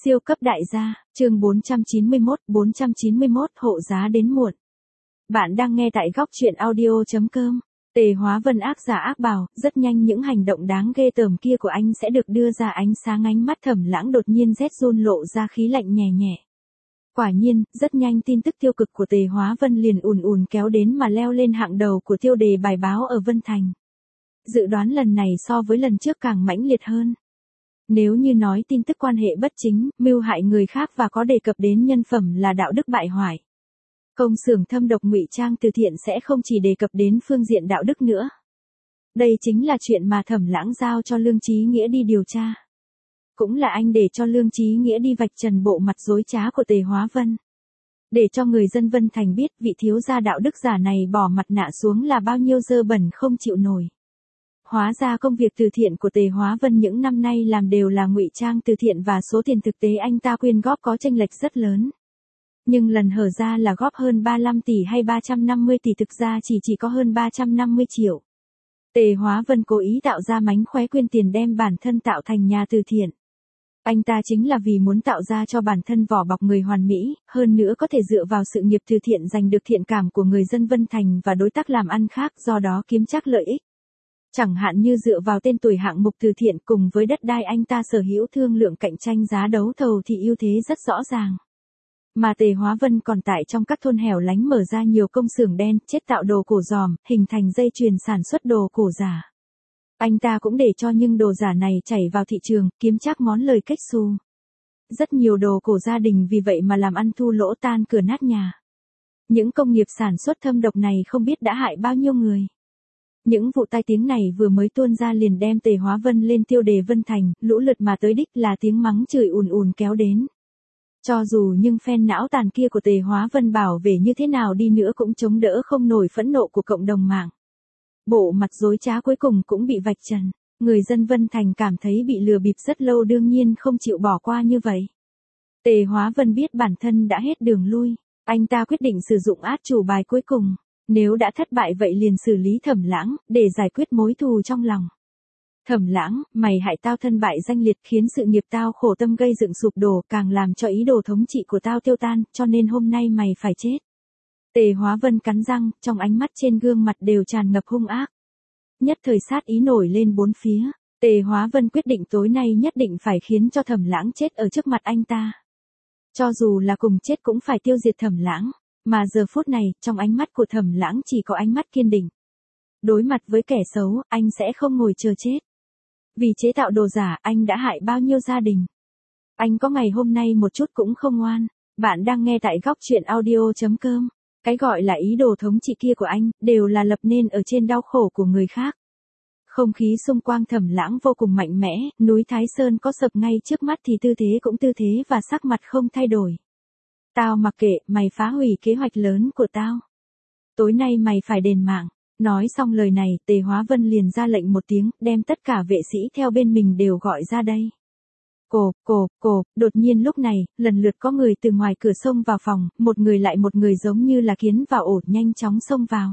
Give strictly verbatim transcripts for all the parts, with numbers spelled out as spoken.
Siêu cấp đại gia, chương bốn trăm chín mươi mốt, bốn trăm chín mươi mốt hộ giá đến muộn. Bạn đang nghe tại góc truyện audio.com. Tề Hóa Vân ác giả ác bảo, rất nhanh những hành động đáng ghê tởm kia của anh sẽ được đưa ra ánh sáng. Ánh mắt Thẩm Lãng đột nhiên rét run lộ ra khí lạnh nhẹ nhẹ. Quả nhiên, rất nhanh tin tức tiêu cực của Tề Hóa Vân liền ùn ùn kéo đến mà leo lên hạng đầu của tiêu đề bài báo ở Vân Thành. Dự đoán lần này so với lần trước càng mãnh liệt hơn. Nếu như nói tin tức quan hệ bất chính, mưu hại người khác và có đề cập đến nhân phẩm là đạo đức bại hoại, công xưởng thâm độc ngụy trang từ thiện sẽ không chỉ đề cập đến phương diện đạo đức nữa. Đây chính là chuyện mà Thẩm Lãng giao cho Lương Chí Nghĩa đi điều tra. Cũng là anh để cho Lương Chí Nghĩa đi vạch trần bộ mặt dối trá của Tề Hóa Vân. Để cho người dân Vân Thành biết vị thiếu gia đạo đức giả này bỏ mặt nạ xuống là bao nhiêu dơ bẩn không chịu nổi. Hóa ra công việc từ thiện của Tề Hóa Vân những năm nay làm đều là ngụy trang từ thiện và số tiền thực tế anh ta quyên góp có chênh lệch rất lớn. Nhưng lần hở ra là góp hơn ba mươi lăm tỷ hay ba trăm năm mươi tỷ, thực ra chỉ chỉ có hơn ba trăm năm mươi triệu. Tề Hóa Vân cố ý tạo ra mánh khóe quyên tiền đem bản thân tạo thành nhà từ thiện. Anh ta chính là vì muốn tạo ra cho bản thân vỏ bọc người hoàn mỹ, hơn nữa có thể dựa vào sự nghiệp từ thiện giành được thiện cảm của người dân Vân Thành và đối tác làm ăn khác, do đó kiếm chắc lợi ích. Chẳng hạn như dựa vào tên tuổi hạng mục từ thiện cùng với đất đai anh ta sở hữu thương lượng cạnh tranh giá đấu thầu thì ưu thế rất rõ ràng. Mà Tề Hóa Vân còn tại trong các thôn hẻo lánh mở ra nhiều công xưởng đen, chế tạo đồ cổ giòm, hình thành dây chuyền sản xuất đồ cổ giả. Anh ta cũng để cho những đồ giả này chảy vào thị trường, kiếm chắc món lời kết xu. Rất nhiều đồ cổ gia đình vì vậy mà làm ăn thua lỗ tan cửa nát nhà. Những công nghiệp sản xuất thâm độc này không biết đã hại bao nhiêu người. Những vụ tai tiếng này vừa mới tuôn ra liền đem Tề Hóa Vân lên tiêu đề Vân Thành, lũ lượt mà tới đích là tiếng mắng chửi ùn ùn kéo đến. Cho dù nhưng phen não tàn kia của Tề Hóa Vân bảo vệ như thế nào đi nữa cũng chống đỡ không nổi phẫn nộ của cộng đồng mạng. Bộ mặt dối trá cuối cùng cũng bị vạch trần. Người dân Vân Thành cảm thấy bị lừa bịp rất lâu, đương nhiên không chịu bỏ qua như vậy. Tề Hóa Vân biết bản thân đã hết đường lui. Anh ta quyết định sử dụng át chủ bài cuối cùng. Nếu đã thất bại vậy liền xử lý Thẩm Lãng, để giải quyết mối thù trong lòng. Thẩm Lãng, mày hại tao thân bại danh liệt, khiến sự nghiệp tao khổ tâm gây dựng sụp đổ, càng làm cho ý đồ thống trị của tao tiêu tan, cho nên hôm nay mày phải chết. Tề Hóa Vân cắn răng, trong ánh mắt trên gương mặt đều tràn ngập hung ác. Nhất thời sát ý nổi lên bốn phía, Tề Hóa Vân quyết định tối nay nhất định phải khiến cho Thẩm Lãng chết ở trước mặt anh ta. Cho dù là cùng chết cũng phải tiêu diệt Thẩm Lãng. Mà giờ phút này, trong ánh mắt của Thẩm Lãng chỉ có ánh mắt kiên định. Đối mặt với kẻ xấu, anh sẽ không ngồi chờ chết. Vì chế tạo đồ giả, anh đã hại bao nhiêu gia đình. Anh có ngày hôm nay một chút cũng không ngoan. Bạn đang nghe tại góc truyện audio.com. Cái gọi là ý đồ thống trị kia của anh, đều là lập nên ở trên đau khổ của người khác. Không khí xung quanh Thẩm Lãng vô cùng mạnh mẽ, núi Thái Sơn có sập ngay trước mắt thì tư thế cũng tư thế và sắc mặt không thay đổi. Tao mặc kệ, mày phá hủy kế hoạch lớn của tao. Tối nay mày phải đền mạng. Nói xong lời này, Tề Hóa Vân liền ra lệnh một tiếng, đem tất cả vệ sĩ theo bên mình đều gọi ra đây. Cộp, cộp, cộp, đột nhiên lúc này, lần lượt có người từ ngoài cửa xông vào phòng, một người lại một người giống như là kiến vào ổ nhanh chóng xông vào.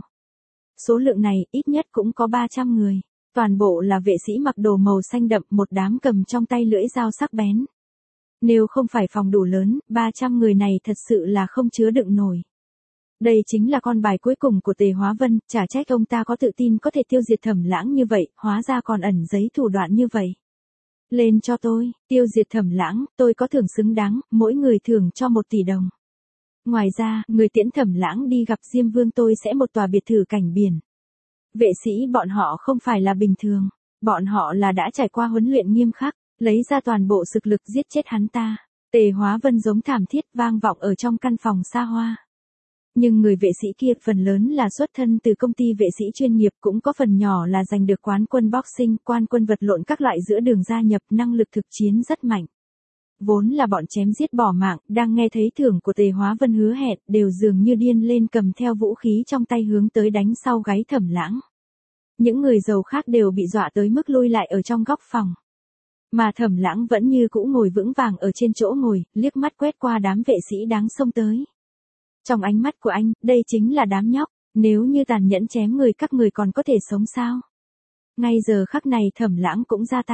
Số lượng này, ít nhất cũng có ba trăm người. Toàn bộ là vệ sĩ mặc đồ màu xanh đậm, một đám cầm trong tay lưỡi dao sắc bén. Nếu không phải phòng đủ lớn, ba trăm người này thật sự là không chứa đựng nổi. Đây chính là con bài cuối cùng của Tề Hóa Vân, chả trách ông ta có tự tin có thể tiêu diệt Thẩm Lãng như vậy, hóa ra còn ẩn giấy thủ đoạn như vậy. Lên cho tôi, tiêu diệt Thẩm Lãng, tôi có thưởng xứng đáng, mỗi người thưởng cho một tỷ đồng. Ngoài ra, người tiễn Thẩm Lãng đi gặp Diêm Vương tôi sẽ một tòa biệt thự cảnh biển. Vệ sĩ bọn họ không phải là bình thường, bọn họ là đã trải qua huấn luyện nghiêm khắc. Lấy ra toàn bộ sức lực giết chết hắn ta. Tề Hóa Vân giống thảm thiết vang vọng ở trong căn phòng xa hoa. Nhưng người vệ sĩ kia phần lớn là xuất thân từ công ty vệ sĩ chuyên nghiệp, cũng có phần nhỏ là giành được quán quân boxing, quan quân vật lộn các loại giữa đường gia nhập, năng lực thực chiến rất mạnh. Vốn là bọn chém giết bỏ mạng, đang nghe thấy thưởng của Tề Hóa Vân hứa hẹn, đều dường như điên lên cầm theo vũ khí trong tay hướng tới đánh sau gáy Thẩm Lãng. Những người giàu khác đều bị dọa tới mức lui lại ở trong góc phòng. Mà Thẩm Lãng vẫn như cũ ngồi vững vàng ở trên chỗ ngồi, liếc mắt quét qua đám vệ sĩ đáng xông tới. Trong ánh mắt của anh, đây chính là đám nhóc, nếu như tàn nhẫn chém người các người còn có thể sống sao? Ngay giờ khắc này Thẩm Lãng cũng ra tay.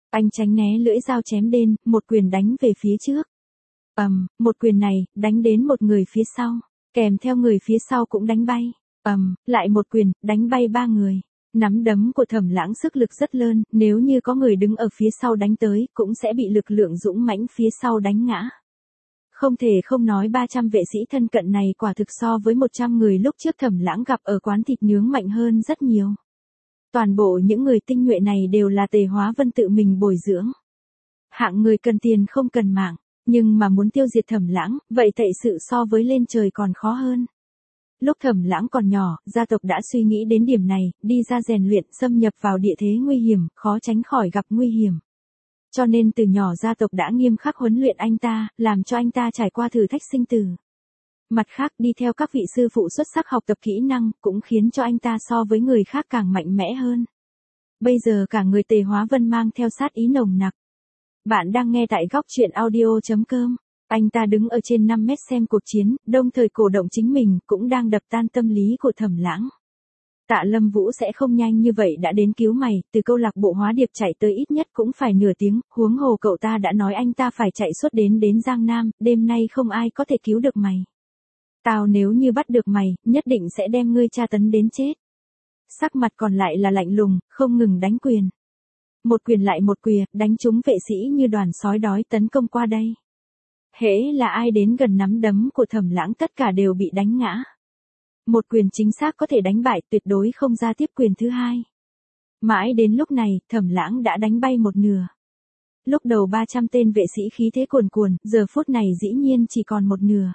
Anh tránh né lưỡi dao chém đến, một quyền đánh về phía trước. Ầm, một quyền này, đánh đến một người phía sau, kèm theo người phía sau cũng đánh bay. Ầm, lại một quyền, đánh bay ba người. Nắm đấm của Thẩm Lãng sức lực rất lớn, nếu như có người đứng ở phía sau đánh tới, cũng sẽ bị lực lượng dũng mãnh phía sau đánh ngã. Không thể không nói ba trăm vệ sĩ thân cận này quả thực so với một trăm người lúc trước Thẩm Lãng gặp ở quán thịt nướng mạnh hơn rất nhiều. Toàn bộ những người tinh nhuệ này đều là Tề Hóa Vân tự mình bồi dưỡng. Hạng người cần tiền không cần mạng, nhưng mà muốn tiêu diệt Thẩm Lãng, vậy tệ sự so với lên trời còn khó hơn. Lúc Thẩm Lãng còn nhỏ, gia tộc đã suy nghĩ đến điểm này, đi ra rèn luyện, xâm nhập vào địa thế nguy hiểm, khó tránh khỏi gặp nguy hiểm. Cho nên từ nhỏ gia tộc đã nghiêm khắc huấn luyện anh ta, làm cho anh ta trải qua thử thách sinh tử. Mặt khác đi theo các vị sư phụ xuất sắc học tập kỹ năng, cũng khiến cho anh ta so với người khác càng mạnh mẽ hơn. Bây giờ cả người Tề Hóa Vân mang theo sát ý nồng nặc. Bạn đang nghe tại góc truyện audio chấm com. Anh ta đứng ở trên năm mét xem cuộc chiến, đồng thời cổ động chính mình, cũng đang đập tan tâm lý của Thẩm Lãng. Tạ Lâm Vũ sẽ không nhanh như vậy đã đến cứu mày, từ câu lạc bộ hóa điệp chạy tới ít nhất cũng phải nửa tiếng, huống hồ cậu ta đã nói anh ta phải chạy suốt đến đến Giang Nam, đêm nay không ai có thể cứu được mày. Tao nếu như bắt được mày, nhất định sẽ đem ngươi tra tấn đến chết. Sắc mặt còn lại là lạnh lùng, không ngừng đánh quyền. Một quyền lại một quyền, đánh trúng vệ sĩ như đoàn sói đói tấn công qua đây. Hễ là ai đến gần nắm đấm của Thẩm Lãng tất cả đều bị đánh ngã. Một quyền chính xác có thể đánh bại, tuyệt đối không ra tiếp quyền thứ hai. Mãi đến lúc này, Thẩm Lãng đã đánh bay một nửa. Lúc đầu ba trăm tên vệ sĩ khí thế cuồn cuồn, giờ phút này dĩ nhiên chỉ còn một nửa.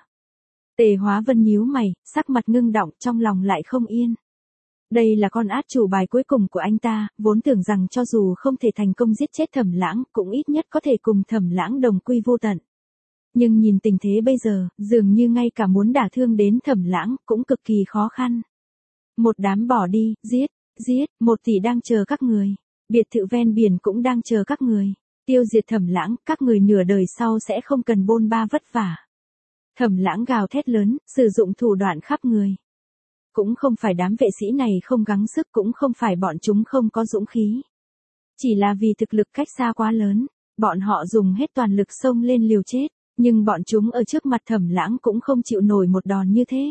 Tề Hóa Vân nhíu mày, sắc mặt ngưng động, trong lòng lại không yên. Đây là con át chủ bài cuối cùng của anh ta, vốn tưởng rằng cho dù không thể thành công giết chết Thẩm Lãng, cũng ít nhất có thể cùng Thẩm Lãng đồng quy vô tận. Nhưng nhìn tình thế bây giờ, dường như ngay cả muốn đả thương đến Thẩm Lãng, cũng cực kỳ khó khăn. Một đám bỏ đi, giết, giết, một tỷ đang chờ các người. Biệt thự ven biển cũng đang chờ các người. Tiêu diệt Thẩm Lãng, các người nửa đời sau sẽ không cần bôn ba vất vả. Thẩm Lãng gào thét lớn, sử dụng thủ đoạn khắp người. Cũng không phải đám vệ sĩ này không gắng sức, cũng không phải bọn chúng không có dũng khí. Chỉ là vì thực lực cách xa quá lớn, bọn họ dùng hết toàn lực xông lên liều chết, nhưng bọn chúng ở trước mặt Thẩm Lãng cũng không chịu nổi một đòn như thế.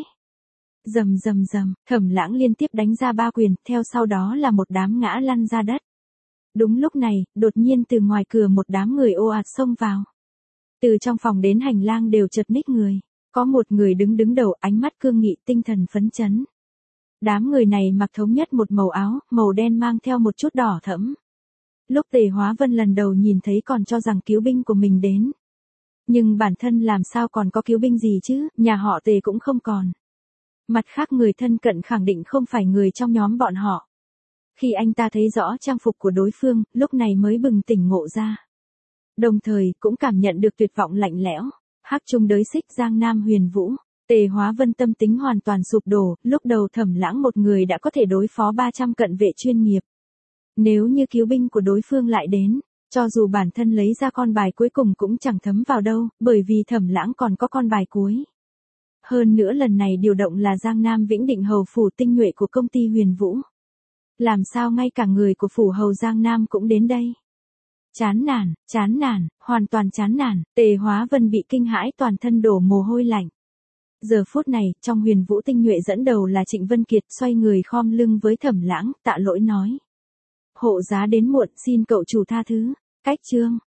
Rầm rầm rầm, Thẩm Lãng liên tiếp đánh ra ba quyền, theo sau đó là một đám ngã lăn ra đất. Đúng lúc này, đột nhiên từ ngoài cửa một đám người ồ ạt xông vào. Từ trong phòng đến hành lang đều chật ních người, có một người đứng đứng đầu, ánh mắt cương nghị, tinh thần phấn chấn. Đám người này mặc thống nhất một màu áo, màu đen mang theo một chút đỏ thẫm. Lúc Tề Hóa Vân lần đầu nhìn thấy còn cho rằng cứu binh của mình đến. Nhưng bản thân làm sao còn có cứu binh gì chứ, nhà họ Tề cũng không còn. Mặt khác người thân cận khẳng định không phải người trong nhóm bọn họ. Khi anh ta thấy rõ trang phục của đối phương, lúc này mới bừng tỉnh ngộ ra. Đồng thời cũng cảm nhận được tuyệt vọng lạnh lẽo. Hắc Trung đới xích Giang Nam Huyền Vũ. Tề Hóa Vân tâm tính hoàn toàn sụp đổ, lúc đầu Thẩm Lãng một người đã có thể đối phó ba trăm cận vệ chuyên nghiệp. Nếu như cứu binh của đối phương lại đến, cho dù bản thân lấy ra con bài cuối cùng cũng chẳng thấm vào đâu, bởi vì Thẩm Lãng còn có con bài cuối. Hơn nữa lần này điều động là Giang Nam Vĩnh Định hầu phủ tinh nhuệ của công ty Huyền Vũ. Làm sao ngay cả người của phủ hầu Giang Nam cũng đến đây? Chán nản, chán nản, hoàn toàn chán nản, Tề Hóa Vân bị kinh hãi toàn thân đổ mồ hôi lạnh. Giờ phút này, trong Huyền Vũ tinh nhuệ dẫn đầu là Trịnh Vân Kiệt, xoay người khom lưng với Thẩm Lãng, tạ lỗi nói. Hộ giá đến muộn, xin cậu chủ tha thứ. Cách chương.